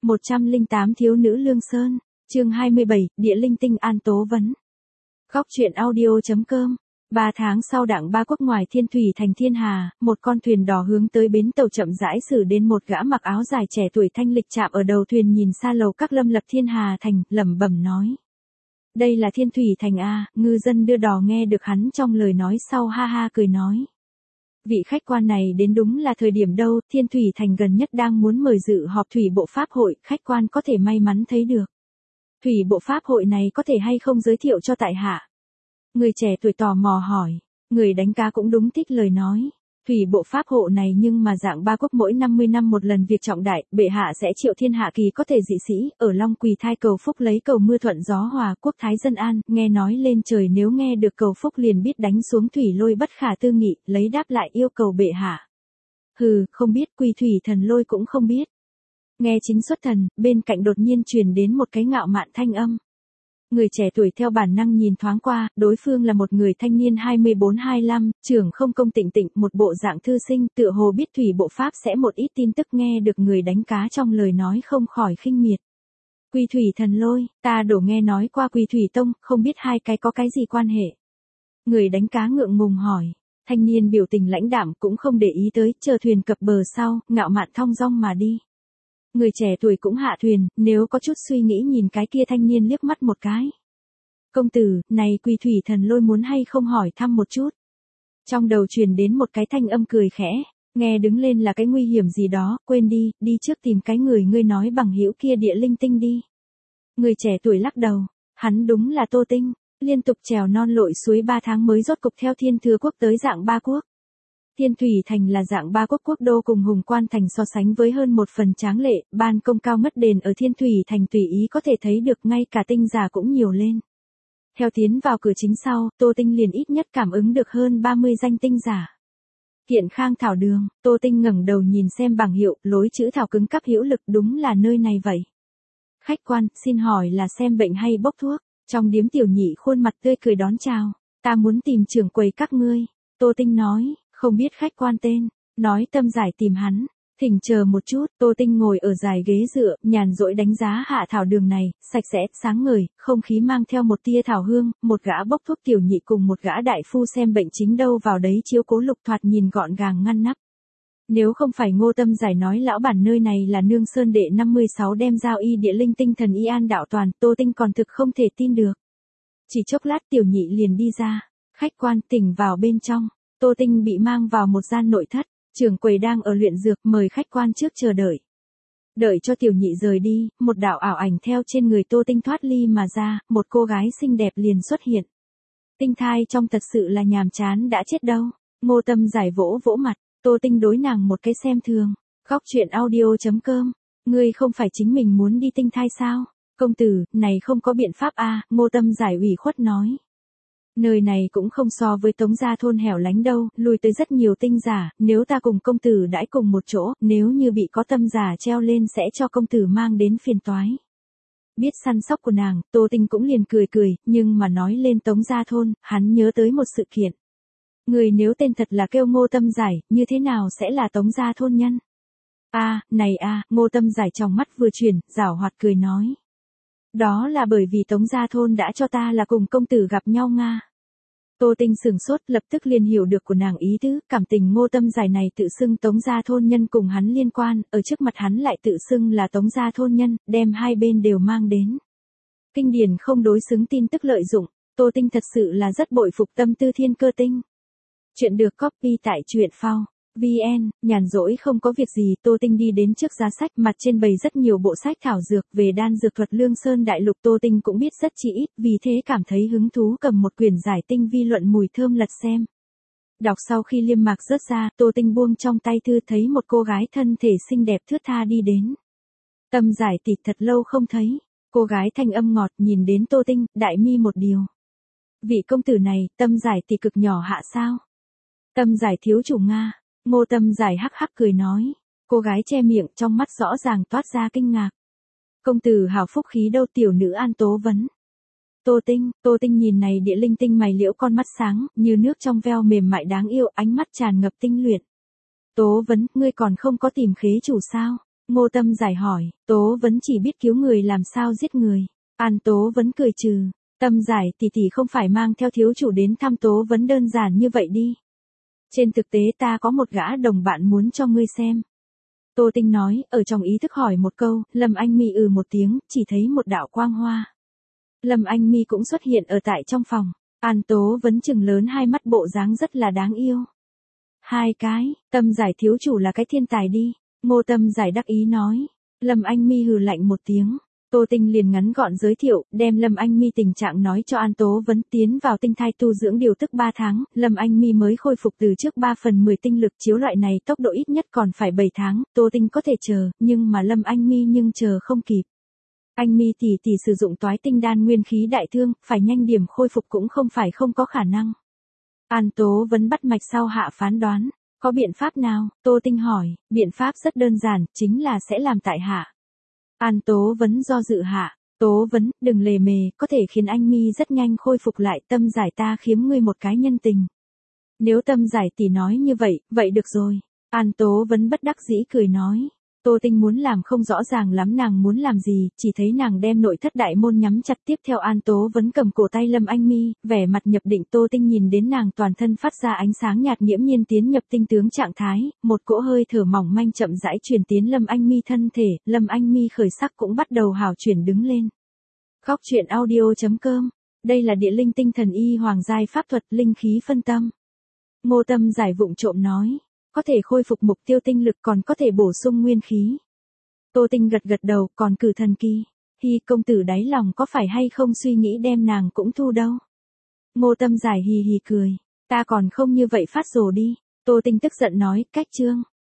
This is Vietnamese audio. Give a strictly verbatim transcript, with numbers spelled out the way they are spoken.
một trăm lẻ tám Thiếu nữ Lương Sơn, chương hai mươi bảy, Địa linh tinh An Tố Vấn. Góc truyện audio.com. Ba tháng sau Đặng Ba Quốc ngoài Thiên Thủy thành Thiên Hà, một con thuyền đỏ hướng tới bến tàu chậm rãi xử đến một gã mặc áo dài trẻ tuổi thanh lịch chạm ở đầu thuyền nhìn xa lầu các lâm lập Thiên Hà thành, lẩm bẩm nói. Đây là Thiên Thủy thành a, ngư dân đưa đò nghe được hắn trong lời nói sau ha ha cười nói. Vị khách quan này đến đúng là thời điểm đâu, Thiên Thủy thành gần nhất đang muốn mời dự họp thủy bộ pháp hội, khách quan có thể may mắn thấy được. Thủy bộ pháp hội này có thể hay không giới thiệu cho tại hạ? Người trẻ tuổi tò mò hỏi, người đánh cá cũng đúng thích lời nói. Thủy bộ pháp hộ này nhưng mà dạng Ba Quốc mỗi năm mươi năm một lần việc trọng đại, bệ hạ sẽ triệu thiên hạ kỳ có thể dị sĩ, ở Long Quỳ thai cầu phúc lấy cầu mưa thuận gió hòa quốc thái dân an, nghe nói lên trời nếu nghe được cầu phúc liền biết đánh xuống thủy lôi bất khả tư nghị, lấy đáp lại yêu cầu bệ hạ. Hừ, không biết Quỳ thủy thần lôi cũng không biết. Nghe chính xuất thần, bên cạnh đột nhiên truyền đến một cái ngạo mạn thanh âm. Người trẻ tuổi theo bản năng nhìn thoáng qua, đối phương là một người thanh niên hai mươi bốn hai mươi lăm, trưởng không công tịnh tịnh, một bộ dạng thư sinh, tựa hồ biết thủy bộ pháp sẽ một ít tin tức nghe được người đánh cá trong lời nói không khỏi khinh miệt. Quỳ thủy thần lôi, ta đổ nghe nói qua Quỳ thủy tông, không biết hai cái có cái gì quan hệ. Người đánh cá ngượng ngùng hỏi, thanh niên biểu tình lãnh đạm cũng không để ý tới, chờ thuyền cập bờ sau, ngạo mạn thong dong mà đi. Người trẻ tuổi cũng hạ thuyền, nếu có chút suy nghĩ nhìn cái kia thanh niên liếc mắt một cái. Công tử, này Quỳ thủy thần lôi muốn hay không hỏi thăm một chút. Trong đầu truyền đến một cái thanh âm cười khẽ, nghe đứng lên là cái nguy hiểm gì đó, quên đi, đi trước tìm cái người ngươi nói bằng hữu kia địa linh tinh đi. Người trẻ tuổi lắc đầu, hắn đúng là Tô Tinh, liên tục trèo non lội suối ba tháng mới rốt cục theo Thiên Thừa Quốc tới dạng Ba Quốc. Thiên Thủy thành là dạng Ba Quốc quốc đô cùng Hùng Quan thành so sánh với hơn một phần tráng lệ, ban công cao ngất đền ở Thiên Thủy thành tùy ý có thể thấy được ngay cả tinh giả cũng nhiều lên. Theo tiến vào cửa chính sau, Tô Tinh liền ít nhất cảm ứng được hơn ba mươi danh tinh giả. Kiện Khang Thảo Đường, Tô Tinh ngẩng đầu nhìn xem bảng hiệu, lối chữ thảo cứng cáp hữu lực, đúng là nơi này vậy. Khách quan, xin hỏi là xem bệnh hay bốc thuốc? Trong điếm tiểu nhị khuôn mặt tươi cười đón chào, ta muốn tìm trưởng quầy các ngươi. Tô Tinh nói. Không biết khách quan tên, nói Tâm Giải tìm hắn, thỉnh chờ một chút. Tô Tinh ngồi ở dài ghế dựa, nhàn rỗi đánh giá hạ thảo đường này, sạch sẽ, sáng ngời, không khí mang theo một tia thảo hương, một gã bốc thuốc tiểu nhị cùng một gã đại phu xem bệnh chính đâu vào đấy chiếu cố lục thoạt nhìn gọn gàng ngăn nắp. Nếu không phải Ngô Tâm Giải nói lão bản nơi này là Nương Sơn đệ năm mươi sáu đem giao y địa linh tinh thần y an đạo toàn, Tô Tinh còn thực không thể tin được. Chỉ chốc lát tiểu nhị liền đi ra, khách quan tỉnh vào bên trong. Tô Tinh bị mang vào một gian nội thất, trưởng quầy đang ở luyện dược, mời khách quan trước chờ đợi. Đợi cho tiểu nhị rời đi, một đạo ảo ảnh theo trên người Tô Tinh thoát ly mà ra, một cô gái xinh đẹp liền xuất hiện. Tinh thai trong thật sự là nhàm chán đã chết đâu. Ngô Tâm Giải vỗ vỗ mặt, Tô Tinh đối nàng một cái xem thường. Góc truyện audio.com, ngươi không phải chính mình muốn đi tinh thai sao? Công tử, này không có biện pháp a, Ngô Tâm Giải ủy khuất nói. Nơi này cũng không so với Tống Gia thôn hẻo lánh đâu, lui tới rất nhiều tinh giả, nếu ta cùng công tử đãi cùng một chỗ, nếu như bị có tâm giả treo lên sẽ cho công tử mang đến phiền toái. Biết săn sóc của nàng, Tô Tinh cũng liền cười cười, nhưng mà nói lên Tống Gia thôn, hắn nhớ tới một sự kiện. Người nếu tên thật là kêu Ngô Tâm Giải, như thế nào sẽ là Tống Gia thôn nhân? A, à, này a, à, Ngô Tâm Giải trong mắt vừa chuyển, giảo hoạt cười nói. Đó là bởi vì Tống Gia thôn đã cho ta là cùng công tử gặp nhau nga. Tô Tinh sừng sốt, lập tức liền hiểu được của nàng ý tứ, cảm tình Ngô Tâm Giải này tự xưng Tống Gia thôn nhân cùng hắn liên quan, ở trước mặt hắn lại tự xưng là Tống Gia thôn nhân, đem hai bên đều mang đến. Kinh điển không đối xứng tin tức lợi dụng, Tô Tinh thật sự là rất bội phục tâm tư thiên cơ tinh. Chuyện được copy tại truyện phao. vn, nhàn rỗi không có việc gì, Tô Tinh đi đến trước giá sách, mặt trên bày rất nhiều bộ sách thảo dược về đan dược thuật Lương Sơn đại lục, Tô Tinh cũng biết rất chi ít, vì thế cảm thấy hứng thú cầm một quyển giải tinh vi luận mùi thơm lật xem. Đọc sau khi liêm mạc rớt ra, Tô Tinh buông trong tay thư thấy một cô gái thân thể xinh đẹp thướt tha đi đến. Tâm Giải tỷ thật lâu không thấy, cô gái thanh âm ngọt nhìn đến Tô Tinh, đại mi một điều. Vị công tử này, Tâm Giải tỷ cực nhỏ hạ sao? Tâm Giải thiếu chủ Nga. Ngô Tâm Giải hắc hắc cười nói, cô gái che miệng trong mắt rõ ràng toát ra kinh ngạc. Công tử hào phúc khí đâu tiểu nữ An Tố Vấn. Tô Tinh, Tô Tinh nhìn này địa linh tinh mày liễu con mắt sáng, như nước trong veo mềm mại đáng yêu, ánh mắt tràn ngập tinh luyện. Tố Vấn, ngươi còn không có tìm khế chủ sao? Ngô Tâm Giải hỏi, Tố Vấn chỉ biết cứu người làm sao giết người. An Tố Vấn cười trừ, Tâm Giải tỷ tỷ không phải mang theo thiếu chủ đến thăm Tố Vấn đơn giản như vậy đi. Trên thực tế ta có một gã đồng bạn muốn cho ngươi xem. Tô Tinh nói, ở trong ý thức hỏi một câu, Lâm Anh Mi ừ một tiếng, chỉ thấy một đạo quang hoa. Lâm Anh Mi cũng xuất hiện ở tại trong phòng. An Tố Vấn chừng lớn hai mắt, bộ dáng rất là đáng yêu. Hai cái, Tâm Giải thiếu chủ là cái thiên tài đi. Ngô Tâm Giải đắc ý nói. Lâm Anh Mi hừ lạnh một tiếng. Tô Tinh liền ngắn gọn giới thiệu, đem Lâm Anh Mi tình trạng nói cho An Tố Vấn. Tiến vào tinh thai tu dưỡng điều tức ba tháng, Lâm Anh Mi mới khôi phục từ trước ba phần mười tinh lực, chiếu loại này tốc độ ít nhất còn phải bảy tháng, Tô Tinh có thể chờ, nhưng mà Lâm Anh Mi nhưng chờ không kịp. Anh Mi tỷ tỷ sử dụng toái tinh đan nguyên khí đại thương, phải nhanh điểm khôi phục cũng không phải không có khả năng. An Tố Vấn bắt mạch sau hạ phán đoán, có biện pháp nào? Tô Tinh hỏi, biện pháp rất đơn giản, chính là sẽ làm tại hạ. An Tố Vấn do dự hạ, Tố Vấn, đừng lề mề, có thể khiến anh Mi rất nhanh khôi phục lại. Tâm Giải ta khiếm ngươi một cái nhân tình. Nếu Tâm Giải tỷ nói như vậy, vậy được rồi. An Tố Vấn bất đắc dĩ cười nói. Tô Tinh muốn làm không rõ ràng lắm nàng muốn làm gì, chỉ thấy nàng đem nội thất đại môn nhắm chặt. Tiếp theo An Tố Vấn cầm cổ tay Lâm Anh Mi, vẻ mặt nhập định. Tô Tinh nhìn đến nàng toàn thân phát ra ánh sáng nhạt, nghiễm nhiên tiến nhập tinh tướng trạng thái, một cỗ hơi thở mỏng manh chậm rãi truyền tiến Lâm Anh Mi thân thể, Lâm Anh Mi khởi sắc cũng bắt đầu hào chuyển đứng lên. Khóc chuyện audio chấm com, đây là địa linh tinh thần y hoàng giai pháp thuật linh khí phân tâm. Ngô Tâm Giải vụng trộm nói. Có thể khôi phục mục tiêu tinh lực, còn có thể bổ sung nguyên khí. Tô Tinh gật gật đầu, còn cử thần kỳ. Hi công tử đáy lòng có phải hay không suy nghĩ đem nàng cũng thu đâu. Ngô Tâm Giải hì hì cười. Ta còn không như vậy phát rồ đi. Tô Tinh tức giận nói, cách chương.